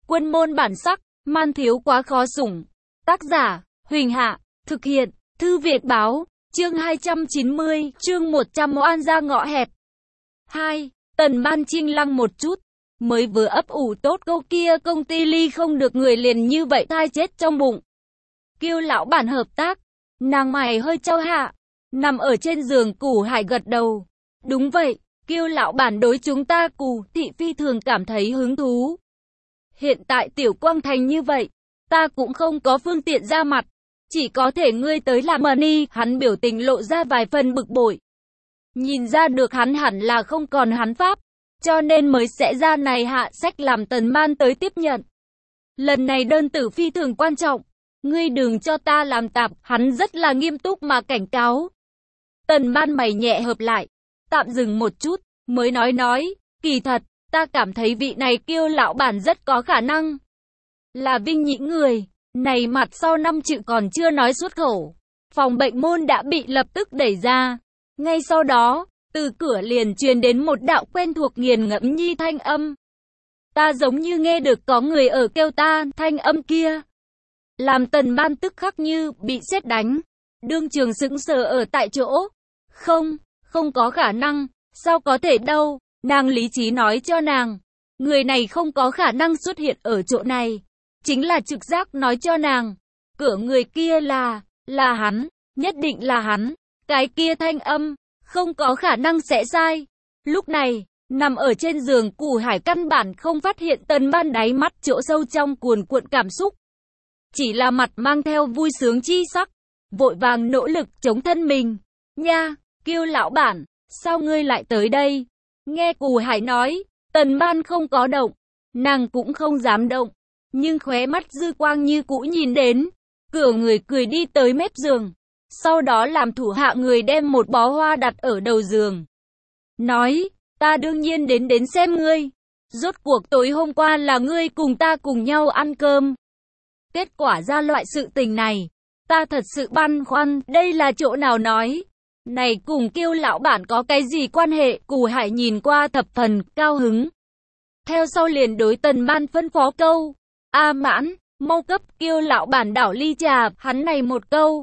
Quân môn bản sắc, man thiếu quá khó sủng. Tác giả, Huỳnh Hạ, thực hiện, Thư Việt Báo, chương 290, chương 100 oan ra ngõ hẹp. 2. Tần Ban chinh lăng một chút, mới vừa ấp ủ tốt câu kia công ty ly không được người liền như vậy thai chết trong bụng. Kêu lão bản hợp tác, nàng mày hơi trao hạ, nằm ở trên giường Củ Hải gật đầu. Đúng vậy, kêu lão bản đối chúng ta Cù thị phi thường cảm thấy hứng thú. Hiện tại Tiểu Quang Thành như vậy, ta cũng không có phương tiện ra mặt, chỉ có thể ngươi tới làm money. Hắn biểu tình lộ ra vài phần bực bội. Nhìn ra được hắn hẳn là không còn hắn pháp, cho nên mới sẽ ra này hạ sách làm Tần Ban tới tiếp nhận. Lần này đơn tử phi thường quan trọng, ngươi đừng cho ta làm tạp. Hắn rất là nghiêm túc mà cảnh cáo. Tần Ban mày nhẹ hợp lại, tạm dừng một chút, mới nói, kỳ thật, ta cảm thấy vị này kêu lão bản rất có khả năng là Vinh Nhĩ người. Này mặt sau 5 chữ còn chưa nói xuất khẩu, phòng bệnh môn đã bị lập tức đẩy ra. Ngay sau đó, từ cửa liền truyền đến một đạo quen thuộc nghiền ngẫm nhi thanh âm. Ta giống như nghe được có người ở kêu ta. Thanh âm kia làm Tần Ban tức khắc như bị sét đánh, đương trường sững sờ ở tại chỗ. Không có khả năng, sao có thể đâu. Nàng lý trí nói cho nàng, người này không có khả năng xuất hiện ở chỗ này. Chính là trực giác nói cho nàng, cửa người kia là hắn, nhất định là hắn. Cái kia thanh âm, không có khả năng sẽ sai. Lúc này, nằm ở trên giường Củ Hải căn bản không phát hiện Tần Ban đáy mắt chỗ sâu trong cuồn cuộn cảm xúc. Chỉ là mặt mang theo vui sướng chi sắc, vội vàng nỗ lực chống thân mình. Nha, kêu lão bản, sao ngươi lại tới đây? Nghe Củ Hải nói, Tần Ban không có động, nàng cũng không dám động, nhưng khóe mắt dư quang như cũ nhìn đến. Cửa người cười đi tới mép giường, sau đó làm thủ hạ người đem một bó hoa đặt ở đầu giường. Nói, ta đương nhiên đến xem ngươi. Rốt cuộc tối hôm qua là ngươi cùng ta cùng nhau ăn cơm. Kết quả ra loại sự tình này, ta thật sự băn khoăn, đây là chỗ nào nói. Này cùng kêu lão bản có cái gì quan hệ? Củ Hải nhìn qua thập phần cao hứng. Theo sau liền đối Tần Ban phân phó câu. A Mãn, mau cấp kêu lão bản đảo ly trà. Hắn này một câu,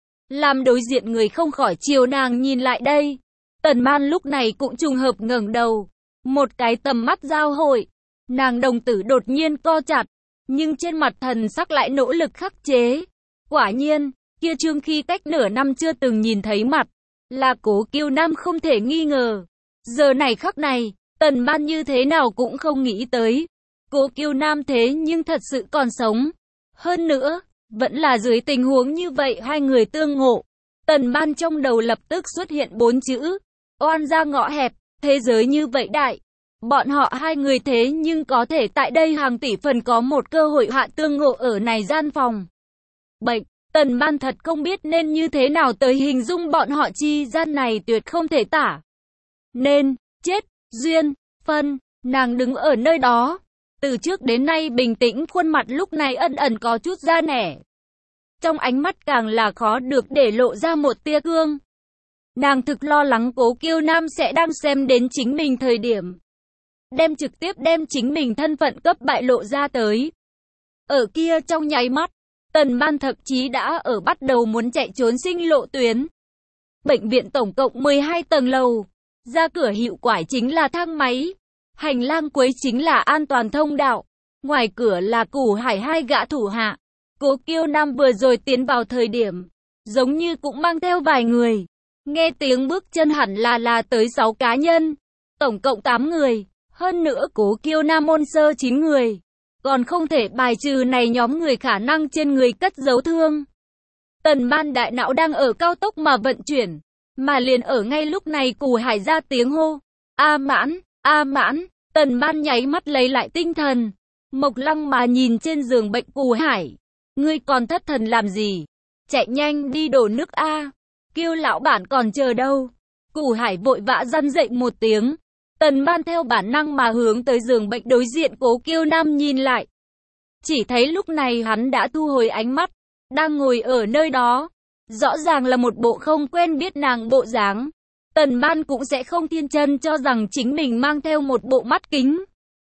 làm đối diện người không khỏi chiều nàng nhìn lại đây. Tần Ban lúc này cũng trùng hợp ngẩng đầu. Một cái tầm mắt giao hội. Nàng đồng tử đột nhiên co chặt, nhưng trên mặt thần sắc lại nỗ lực khắc chế. Quả nhiên, kia Trương khi cách nửa năm chưa từng nhìn thấy mặt, là Cố Kiêu Nam không thể nghi ngờ. Giờ này khắc này, Tần Ban như thế nào cũng không nghĩ tới. Cố Kiêu Nam thế nhưng thật sự còn sống. Hơn nữa, vẫn là dưới tình huống như vậy hai người tương ngộ. Tần Ban trong đầu lập tức xuất hiện 4 chữ. Oan ra ngõ hẹp, thế giới như vậy đại. Bọn họ hai người thế nhưng có thể tại đây hàng tỷ phần có một cơ hội hạ tương ngộ ở này gian phòng bệnh. Tần Ban thật không biết nên như thế nào tới hình dung bọn họ chi gian này tuyệt không thể tả. Nên, chết, duyên, phân, nàng đứng ở nơi đó. Từ trước đến nay bình tĩnh khuôn mặt lúc này ẩn có chút da nẻ. Trong ánh mắt càng là khó được để lộ ra một tia cương. Nàng thực lo lắng Cố Kiêu Nam sẽ đang xem đến chính mình thời điểm, trực tiếp đem chính mình thân phận cấp bại lộ ra tới. Ở kia trong nháy mắt, Tần Ban thậm chí đã ở bắt đầu muốn chạy trốn sinh lộ tuyến. Bệnh viện tổng cộng 12 tầng lầu, ra cửa hiệu quải chính là thang máy, hành lang cuối chính là an toàn thông đạo, ngoài cửa là Củ Hải hai gã thủ hạ. Cố Kiêu Nam vừa rồi tiến vào thời điểm, giống như cũng mang theo vài người. Nghe tiếng bước chân hẳn là tới 6 cá nhân, tổng cộng 8 người, hơn nữa Cố Kiêu Nam môn sơ 9 người. Còn không thể bài trừ này nhóm người khả năng trên người cất giấu thương. Tần Ban đại não đang ở cao tốc mà vận chuyển, mà liền ở ngay lúc này Củ Hải ra tiếng hô. A Mãn, A Mãn. Tần Ban nháy mắt lấy lại tinh thần, mộc lăng mà nhìn trên giường bệnh Củ Hải. Ngươi còn thất thần làm gì? Chạy nhanh đi đổ nước a. Kêu lão bản còn chờ đâu. Củ Hải vội vã răn dậy một tiếng. Tần Ban theo bản năng mà hướng tới giường bệnh đối diện Cố Kiêu Nam nhìn lại. Chỉ thấy lúc này hắn đã thu hồi ánh mắt, đang ngồi ở nơi đó. Rõ ràng là một bộ không quen biết nàng bộ dáng. Tần Ban cũng sẽ không thiên chân cho rằng chính mình mang theo một bộ mắt kính.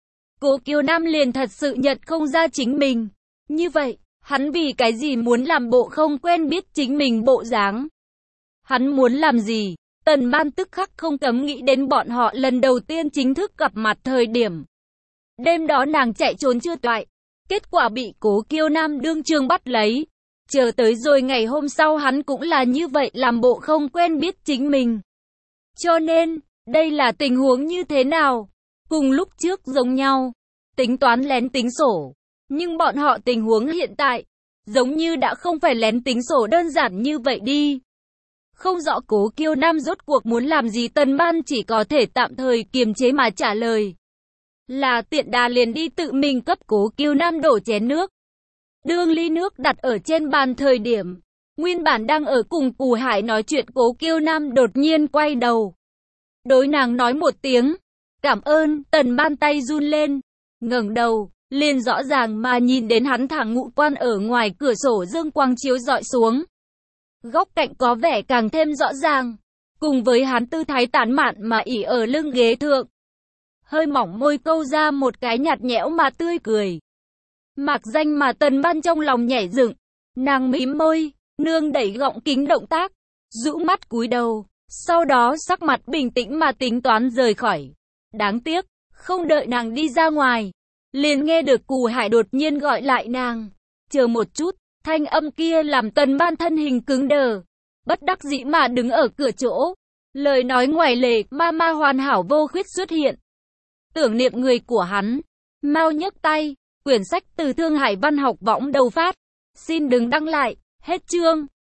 Cố Kiều Nam liền thật sự nhận không ra chính mình. Như vậy, hắn vì cái gì muốn làm bộ không quen biết chính mình bộ dáng? Hắn muốn làm gì? Tần Ban tức khắc không cấm nghĩ đến bọn họ lần đầu tiên chính thức gặp mặt thời điểm. Đêm đó nàng chạy trốn chưa toại, kết quả bị Cố Kiều Nam đương trường bắt lấy. Chờ tới rồi ngày hôm sau hắn cũng là như vậy làm bộ không quen biết chính mình. Cho nên, đây là tình huống như thế nào? Cùng lúc trước giống nhau, tính toán lén tính sổ. Nhưng bọn họ tình huống hiện tại, giống như đã không phải lén tính sổ đơn giản như vậy đi. Không rõ Cố Kiều Nam rốt cuộc muốn làm gì, Tần Ban chỉ có thể tạm thời kiềm chế mà trả lời. Là tiện đà liền đi tự mình cấp Cố Kiều Nam đổ chén nước. Đương ly nước đặt ở trên bàn thời điểm, nguyên bản đang ở cùng Cù Hải nói chuyện Cố Kiều Nam đột nhiên quay đầu. Đối nàng nói một tiếng, cảm ơn, Tần Ban tay run lên, ngẩng đầu, liền rõ ràng mà nhìn đến hắn thẳng ngũ quan ở ngoài cửa sổ dương quang chiếu dọi xuống. Góc cạnh có vẻ càng thêm rõ ràng, cùng với hắn tư thái tản mạn mà ỉ ở lưng ghế thượng. Hơi mỏng môi câu ra một cái nhạt nhẽo mà tươi cười. Mạc danh mà Tần Ban trong lòng nhảy dựng, nàng mím môi, nương đẩy gọng kính động tác, rũ mắt cúi đầu, sau đó sắc mặt bình tĩnh mà tính toán rời khỏi. Đáng tiếc, không đợi nàng đi ra ngoài, liền nghe được Cù Hải đột nhiên gọi lại nàng. Chờ một chút, thanh âm kia làm Tần Ban thân hình cứng đờ, bất đắc dĩ mà đứng ở cửa chỗ. Lời nói ngoài lề, ma hoàn hảo vô khuyết xuất hiện. Tưởng niệm người của hắn, mau nhấc tay, quyển sách từ Thương Hải Văn học võng đầu phát. Xin đừng đăng lại, hết chương.